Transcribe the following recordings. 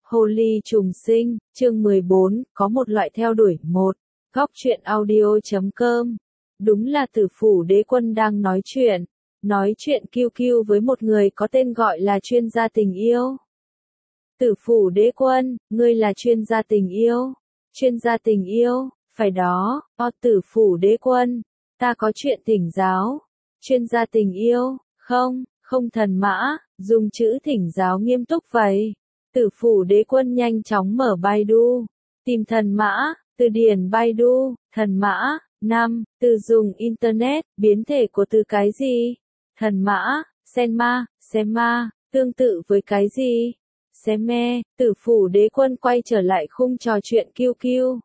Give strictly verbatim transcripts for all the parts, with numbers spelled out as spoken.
Hồ ly trùng sinh, chương mười bốn, có một loại theo đuổi. Một. Góc truyện audio chấm com. Đúng là Tử Phủ Đế Quân đang nói chuyện. Nói chuyện kiêu kiêu với một người có tên gọi là chuyên gia tình yêu. Tử Phủ Đế Quân, ngươi là chuyên gia tình yêu. Chuyên gia tình yêu, phải đó, o Tử Phủ Đế Quân. Ta có chuyện thỉnh giáo. Chuyên gia tình yêu, không, không thần mã, dùng chữ thỉnh giáo nghiêm túc vậy. Tử Phủ Đế Quân nhanh chóng mở Baidu, tìm thần mã, từ điển Baidu, thần mã, năm, từ dùng Internet, biến thể của từ cái gì? Thần mã, Senma, Sema, tương tự với cái gì? Seme, Tử Phủ Đế Quân quay trở lại khung trò chuyện kiêu kiêu.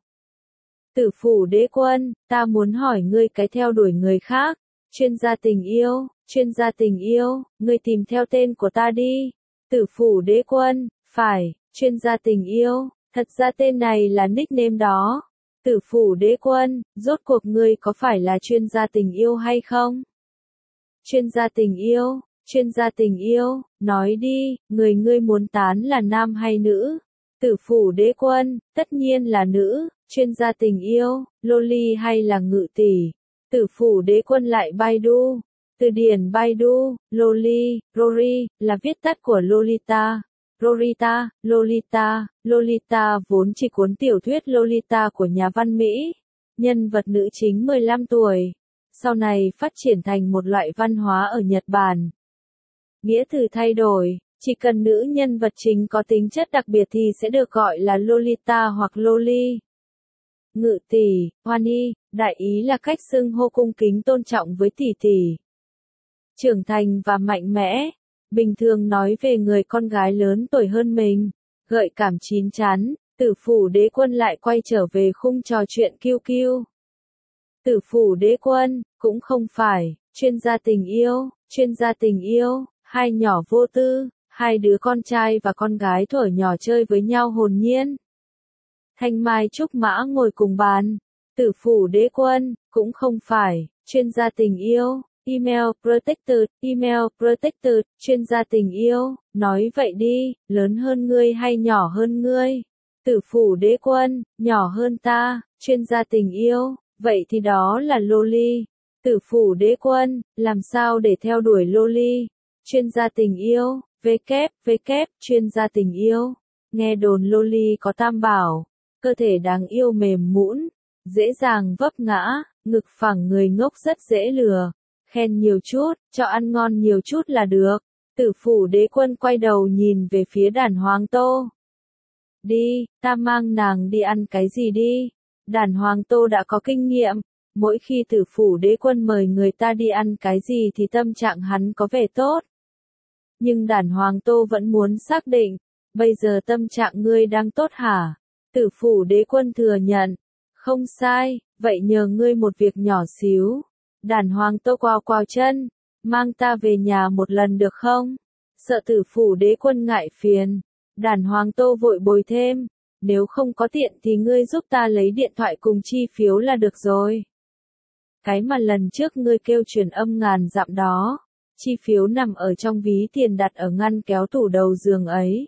Tử Phủ Đế Quân, ta muốn hỏi ngươi cái theo đuổi người khác, chuyên gia tình yêu, chuyên gia tình yêu, ngươi tìm theo tên của ta đi. Tử Phủ Đế Quân, phải, chuyên gia tình yêu, thật ra tên này là nickname đó. Tử Phủ Đế Quân, rốt cuộc ngươi có phải là chuyên gia tình yêu hay không? Chuyên gia tình yêu, chuyên gia tình yêu, nói đi, người ngươi muốn tán là nam hay nữ? Tử Phủ Đế Quân, tất nhiên là nữ, chuyên gia tình yêu, loli hay là ngự tỷ? Tử Phủ Đế Quân lại Baidu, từ điển Baidu, loli, Rory, là viết tắt của Lolita. Lolita, Lolita, Lolita vốn chỉ cuốn tiểu thuyết Lolita của nhà văn Mỹ. Nhân vật nữ chính mười lăm tuổi. Sau này phát triển thành một loại văn hóa ở Nhật Bản. Nghĩa từ thay đổi, chỉ cần nữ nhân vật chính có tính chất đặc biệt thì sẽ được gọi là Lolita hoặc Loli. Ngự tỷ, Honey, đại ý là cách xưng hô cung kính tôn trọng với tỷ tỷ. Trưởng thành và mạnh mẽ. Bình thường nói về người con gái lớn tuổi hơn mình, gợi cảm chín chắn, Tử Phủ Đế Quân lại quay trở về khung trò chuyện kiêu kiêu. Tử Phủ Đế Quân, cũng không phải, chuyên gia tình yêu, chuyên gia tình yêu, hai nhỏ vô tư, hai đứa con trai và con gái thuở nhỏ chơi với nhau hồn nhiên. Thanh Mai Trúc Mã ngồi cùng bàn. Tử Phủ Đế Quân, cũng không phải, chuyên gia tình yêu. Email protected, email protected, chuyên gia tình yêu, nói vậy đi, lớn hơn ngươi hay nhỏ hơn ngươi? Tử Phủ Đế Quân, nhỏ hơn ta, chuyên gia tình yêu, vậy thì đó là loli. Tử Phủ Đế Quân, làm sao để theo đuổi loli? Chuyên gia tình yêu, vkép, vkép, chuyên gia tình yêu. Nghe đồn loli có tam bảo, cơ thể đáng yêu mềm nhũn, dễ dàng vấp ngã, ngực phẳng người ngốc rất dễ lừa. Khen nhiều chút, cho ăn ngon nhiều chút là được. Tử Phủ Đế Quân quay đầu nhìn về phía Đàn Hoàng Tô. Đi, ta mang nàng đi ăn cái gì đi. Đàn Hoàng Tô đã có kinh nghiệm. Mỗi khi Tử Phủ Đế Quân mời người ta đi ăn cái gì thì tâm trạng hắn có vẻ tốt. Nhưng Đàn Hoàng Tô vẫn muốn xác định. Bây giờ tâm trạng ngươi đang tốt hả? Tử Phủ Đế Quân thừa nhận. Không sai, vậy nhờ ngươi một việc nhỏ xíu. Đàn Hoàng Tô quao quao chân, mang ta về nhà một lần được không? Sợ Tử Phủ Đế Quân ngại phiền. Đàn Hoàng Tô vội bồi thêm, nếu không có tiện thì ngươi giúp ta lấy điện thoại cùng chi phiếu là được rồi. Cái mà lần trước ngươi kêu truyền âm ngàn dặm đó, chi phiếu nằm ở trong ví tiền đặt ở ngăn kéo tủ đầu giường ấy.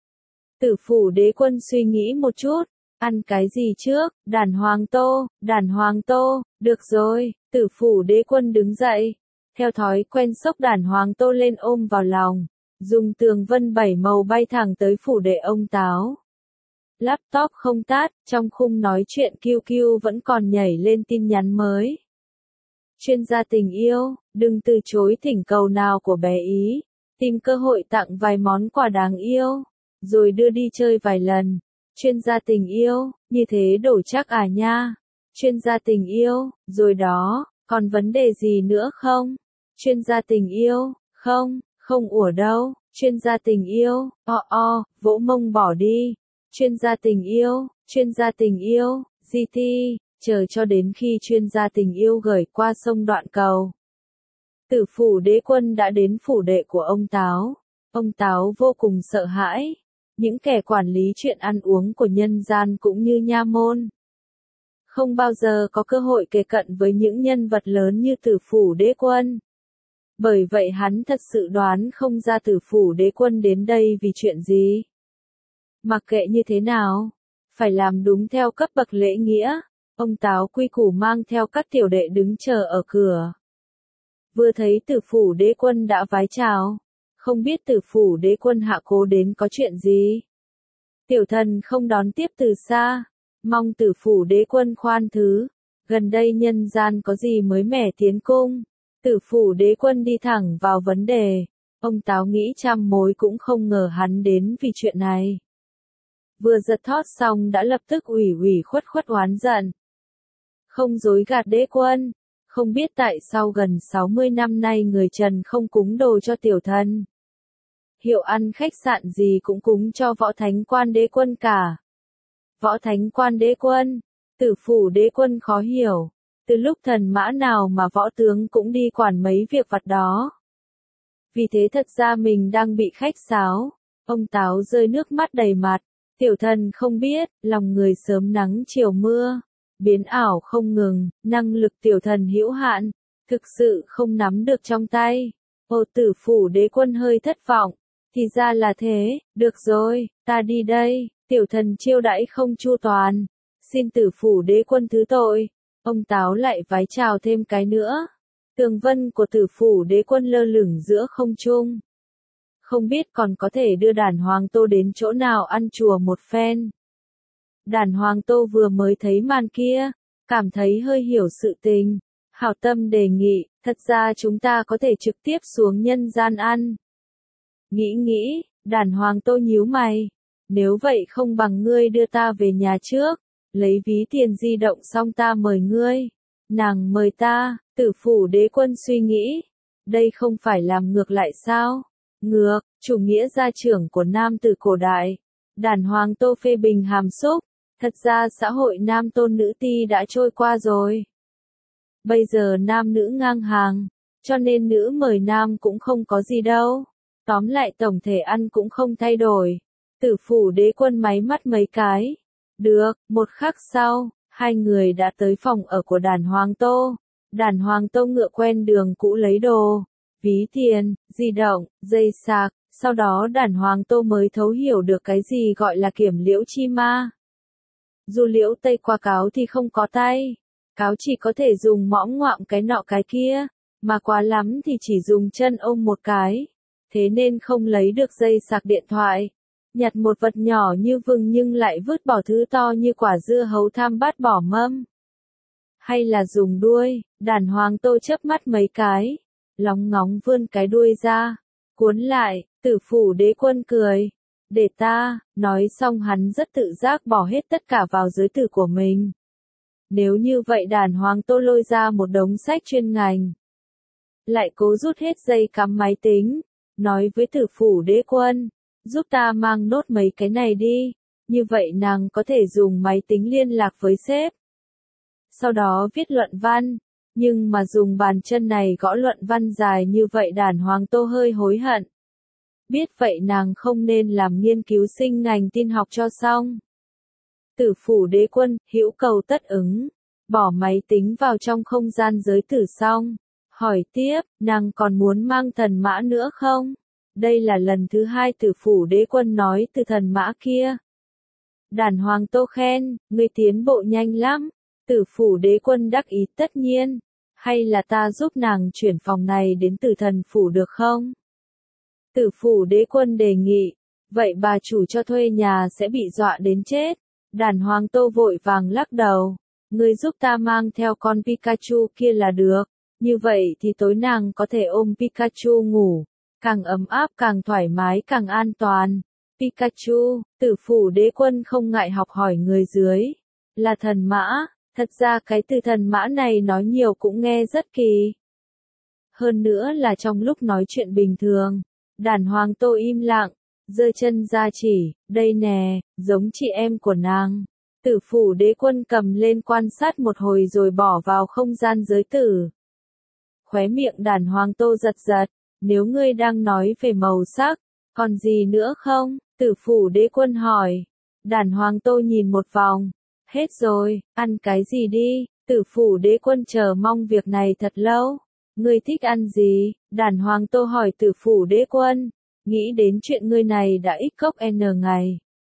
Tử Phủ Đế Quân suy nghĩ một chút. Ăn cái gì trước? Đàn Hoàng Tô, Đàn Hoàng Tô, được rồi. Tử Phủ Đế Quân đứng dậy, theo thói quen xốc Đàn Hoàng Tô lên ôm vào lòng, dùng tường vân bảy màu bay thẳng tới phủ đệ ông Táo. Laptop không tắt, trong khung nói chuyện kiêu kiêu vẫn còn nhảy lên tin nhắn mới. Chuyên gia tình yêu, đừng từ chối thỉnh cầu nào của bé Ý, tìm cơ hội tặng vài món quà đáng yêu, rồi đưa đi chơi vài lần. Chuyên gia tình yêu, như thế đổi chắc à nha. Chuyên gia tình yêu, rồi đó, còn vấn đề gì nữa không? Chuyên gia tình yêu, không, không ủa đâu. Chuyên gia tình yêu, o o, vỗ mông bỏ đi. Chuyên gia tình yêu, chuyên gia tình yêu, giê tê, chờ cho đến khi chuyên gia tình yêu gửi qua sông Đoạn Cầu. Tử Phủ Đế Quân đã đến phủ đệ của ông Táo. Ông Táo vô cùng sợ hãi. Những kẻ quản lý chuyện ăn uống của nhân gian cũng như nha môn. Không bao giờ có cơ hội kề cận với những nhân vật lớn như Tử Phủ Đế Quân. Bởi vậy hắn thật sự đoán không ra Tử Phủ Đế Quân đến đây vì chuyện gì. Mặc kệ như thế nào, phải làm đúng theo cấp bậc lễ nghĩa. Ông Táo quy củ mang theo các tiểu đệ đứng chờ ở cửa. Vừa thấy Tử phủ đế quân đã vái chào, không biết Tử phủ đế quân hạ cố đến có chuyện gì. Tiểu thần không đón tiếp từ xa, mong Tử phủ đế quân khoan thứ, gần đây nhân gian có gì mới mẻ tiến cung. Tử phủ đế quân đi thẳng vào vấn đề, ông Táo nghĩ trăm mối cũng không ngờ hắn đến vì chuyện này. Vừa giật thót xong đã lập tức ủy ủy khuất khuất oán giận. Không dối gạt đế quân, không biết tại sao gần sáu mươi năm nay người Trần không cúng đồ cho tiểu thần. Hiệu ăn khách sạn gì cũng cúng cho võ thánh quan đế quân cả. Võ thánh quan đế quân, Tử phủ đế quân khó hiểu, từ lúc thần mã nào mà võ tướng cũng đi quản mấy việc vặt đó. Vì thế thật ra mình đang bị khách sáo, ông Táo rơi nước mắt đầy mặt, tiểu thần không biết, lòng người sớm nắng chiều mưa, biến ảo không ngừng, năng lực tiểu thần hữu hạn, thực sự không nắm được trong tay. Ô Tử phủ đế quân hơi thất vọng, thì ra là thế, được rồi, ta đi đây, tiểu thần chiêu đãi không chu toàn, xin Tử phủ đế quân thứ tội. Ông Táo lại vái chào thêm cái nữa. Tường vân của Tử phủ đế quân lơ lửng giữa không trung. Không biết còn có thể đưa Đản Hoàng Tô đến chỗ nào ăn chùa một phen. Đản Hoàng Tô vừa mới thấy màn kia, cảm thấy hơi hiểu sự tình. Hảo tâm đề nghị, thật ra chúng ta có thể trực tiếp xuống nhân gian ăn. Nghĩ nghĩ, Đản Hoàng Tô nhíu mày. Nếu vậy không bằng ngươi đưa ta về nhà trước, lấy ví tiền di động xong ta mời ngươi. Nàng mời ta, Tử phủ đế quân suy nghĩ. Đây không phải làm ngược lại sao? Ngược, chủ nghĩa gia trưởng của nam tử cổ đại. Đản Hoàng Tô phê bình hàm xúc. Thật ra xã hội nam tôn nữ ti đã trôi qua rồi. Bây giờ nam nữ ngang hàng, cho nên nữ mời nam cũng không có gì đâu. Tóm lại tổng thể ăn cũng không thay đổi. Tử phủ đế quân máy mắt mấy cái. Được, một khắc sau, hai người đã tới phòng ở của Đản Hoàng Tô. Đản Hoàng Tô ngựa quen đường cũ lấy đồ, ví tiền, di động, dây sạc, sau đó Đản Hoàng Tô mới thấu hiểu được cái gì gọi là kiểm liễu chi ma. Dù liễu tây qua cáo thì không có tay, cáo chỉ có thể dùng mõm ngoạm cái nọ cái kia, mà quá lắm thì chỉ dùng chân ôm một cái, thế nên không lấy được dây sạc điện thoại. Nhặt một vật nhỏ như vừng nhưng lại vứt bỏ thứ to như quả dưa hấu tham bát bỏ mâm. Hay là dùng đuôi, Đản Hoàng Tô chớp mắt mấy cái, lóng ngóng vươn cái đuôi ra, cuốn lại, Tử phủ đế quân cười. Để ta, nói xong hắn rất tự giác bỏ hết tất cả vào giới tử của mình. Nếu như vậy Đản Hoàng Tô lôi ra một đống sách chuyên ngành. Lại cố rút hết dây cắm máy tính, nói với Tử phủ đế quân. Giúp ta mang nốt mấy cái này đi, như vậy nàng có thể dùng máy tính liên lạc với sếp. Sau đó viết luận văn, nhưng mà dùng bàn chân này gõ luận văn dài như vậy Đản Hoàng Tô hơi hối hận. Biết vậy nàng không nên làm nghiên cứu sinh ngành tin học cho xong. Tử phủ đế quân, hữu cầu tất ứng, bỏ máy tính vào trong không gian giới tử xong, hỏi tiếp, nàng còn muốn mang thần mã nữa không? Đây là lần thứ hai Tử phủ đế quân nói từ thần mã kia. Đản Hoàng Tô khen, ngươi tiến bộ nhanh lắm. Tử phủ đế quân đắc ý tất nhiên. Hay là ta giúp nàng chuyển phòng này đến Tử thần phủ được không? Tử phủ đế quân đề nghị. Vậy bà chủ cho thuê nhà sẽ bị dọa đến chết. Đản Hoàng Tô vội vàng lắc đầu. Ngươi giúp ta mang theo con Pikachu kia là được. Như vậy thì tối nàng có thể ôm Pikachu ngủ. Càng ấm áp càng thoải mái càng an toàn. Pikachu, Tử phủ đế quân không ngại học hỏi người dưới. Là thần mã, thật ra cái từ thần mã này nói nhiều cũng nghe rất kỳ. Hơn nữa là trong lúc nói chuyện bình thường. Đản Hoàng Tô im lặng, giơ chân ra chỉ, đây nè, giống chị em của nàng. Tử phủ đế quân cầm lên quan sát một hồi rồi bỏ vào không gian giới tử. Khóe miệng Đản Hoàng Tô giật giật. Nếu ngươi đang nói về màu sắc, còn gì nữa không? Tử phủ đế quân hỏi. Đản Hoàng Tô nhìn một vòng. Hết rồi, ăn cái gì đi? Tử phủ đế quân chờ mong việc này thật lâu. Ngươi thích ăn gì? Đản Hoàng Tô hỏi Tử phủ đế quân. Nghĩ đến chuyện ngươi này đã ít cốc n ngày.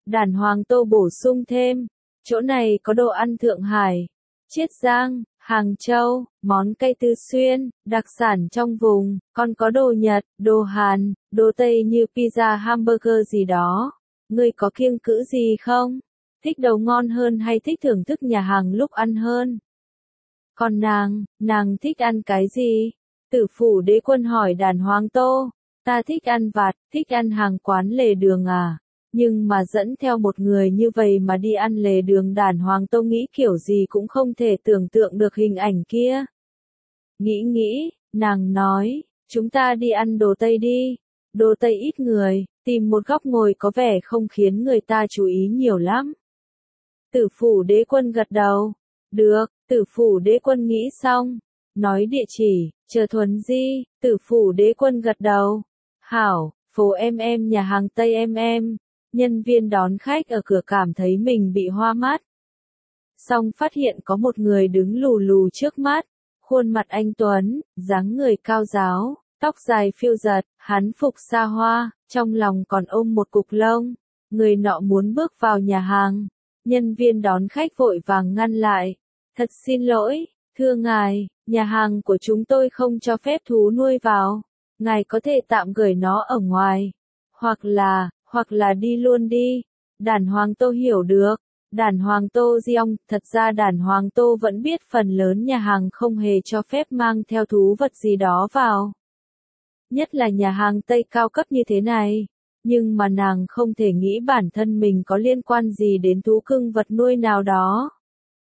Đàn Hoàng Tô bổ sung thêm, chỗ này có đồ ăn Thượng Hải, Chiết Giang, Hàng Châu, món cây Tư Xuyên, đặc sản trong vùng, còn có đồ Nhật, đồ Hàn, đồ Tây như pizza hamburger gì đó. Ngươi có kiêng cữ gì không? Thích đầu ngon hơn hay thích thưởng thức nhà hàng lúc ăn hơn? Còn nàng, nàng thích ăn cái gì? Tử Phủ Đế Quân hỏi Đàn Hoàng Tô. Ta thích ăn vặt, thích ăn hàng quán lề đường à? Nhưng mà dẫn theo một người như vậy mà đi ăn lề đường, Đàn Hoàng Tô nghĩ kiểu gì cũng không thể tưởng tượng được hình ảnh kia. Nghĩ nghĩ, nàng nói, chúng ta đi ăn đồ Tây đi. Đồ Tây ít người, tìm một góc ngồi có vẻ không khiến người ta chú ý nhiều lắm. Tử Phủ Đế Quân gật đầu. Được, Tử Phủ Đế Quân nghĩ xong. Nói địa chỉ, chờ Thuấn Di, Tử Phủ Đế Quân gật đầu. Hảo, phố em em nhà hàng Tây em em. Nhân viên đón khách ở cửa cảm thấy mình bị hoa mắt. Xong phát hiện có một người đứng lù lù trước mắt. Khuôn mặt anh tuấn, dáng người cao ráo, tóc dài phiêu giật, hắn phục xa hoa, trong lòng còn ôm một cục lông. Người nọ muốn bước vào nhà hàng. Nhân viên đón khách vội vàng ngăn lại. Thật xin lỗi, thưa ngài, nhà hàng của chúng tôi không cho phép thú nuôi vào. Ngài có thể tạm gửi nó ở ngoài. Hoặc là, hoặc là đi luôn đi. Đàn Hoàng Tô hiểu được. Đàn Hoàng Tô Giong, thật ra Đàn Hoàng Tô vẫn biết phần lớn nhà hàng không hề cho phép mang theo thú vật gì đó vào. Nhất là nhà hàng Tây cao cấp như thế này. Nhưng mà nàng không thể nghĩ bản thân mình có liên quan gì đến thú cưng vật nuôi nào đó.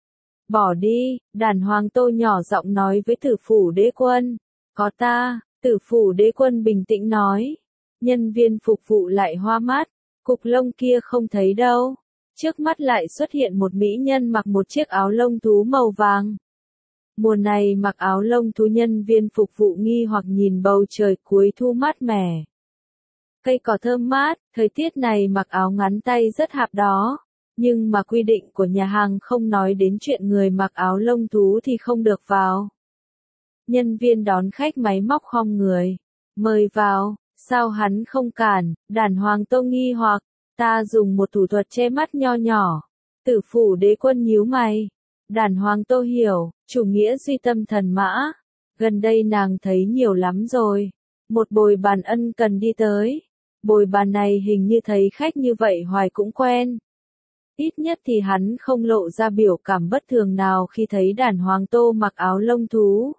Bỏ đi, Đàn Hoàng Tô nhỏ giọng nói với Tử Phủ Đế Quân. Có ta, Tử Phủ Đế Quân bình tĩnh nói. Nhân viên phục vụ lại hoa mắt, cục lông kia không thấy đâu. Trước mắt lại xuất hiện một mỹ nhân mặc một chiếc áo lông thú màu vàng. Mùa này mặc áo lông thú, nhân viên phục vụ nghi hoặc nhìn bầu trời cuối thu mát mẻ. Cây cỏ thơm mát, thời tiết này mặc áo ngắn tay rất hợp đó. Nhưng mà quy định của nhà hàng không nói đến chuyện người mặc áo lông thú thì không được vào. Nhân viên đón khách máy móc khom người. Mời vào, sao hắn không cản? Đàn Hoàng Tô nghi hoặc, ta dùng một thủ thuật che mắt nho nhỏ. Tử Phủ Đế Quân nhíu mày. Đàn Hoàng Tô hiểu, chủ nghĩa duy tâm thần mã. Gần đây nàng thấy nhiều lắm rồi. Một bồi bàn ân cần đi tới. Bồi bàn này hình như thấy khách như vậy hoài cũng quen. Ít nhất thì hắn không lộ ra biểu cảm bất thường nào khi thấy Đàn Hoàng Tô mặc áo lông thú.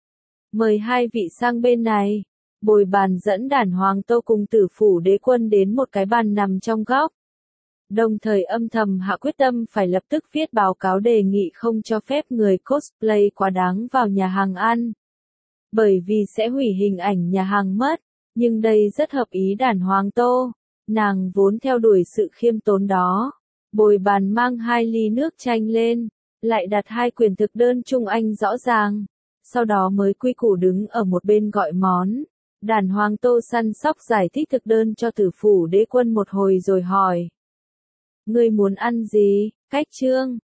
Mời hai vị sang bên này. Bồi bàn dẫn Đàn Hoàng Tô cùng Tử Phủ Đế Quân đến một cái bàn nằm trong góc. Đồng thời âm thầm hạ quyết tâm phải lập tức viết báo cáo đề nghị không cho phép người cosplay quá đáng vào nhà hàng ăn. Bởi vì sẽ hủy hình ảnh nhà hàng mất. Nhưng đây rất hợp ý Đàn Hoàng Tô. Nàng vốn theo đuổi sự khiêm tốn đó. Bồi bàn mang hai ly nước chanh lên. Lại đặt hai quyển thực đơn Trung Anh rõ ràng. Sau đó mới quy củ đứng ở một bên gọi món. Đàn Hoàng Tô săn sóc giải thích thực đơn cho Tử Phủ Đế Quân một hồi rồi hỏi. Ngươi muốn ăn gì? Cách trương,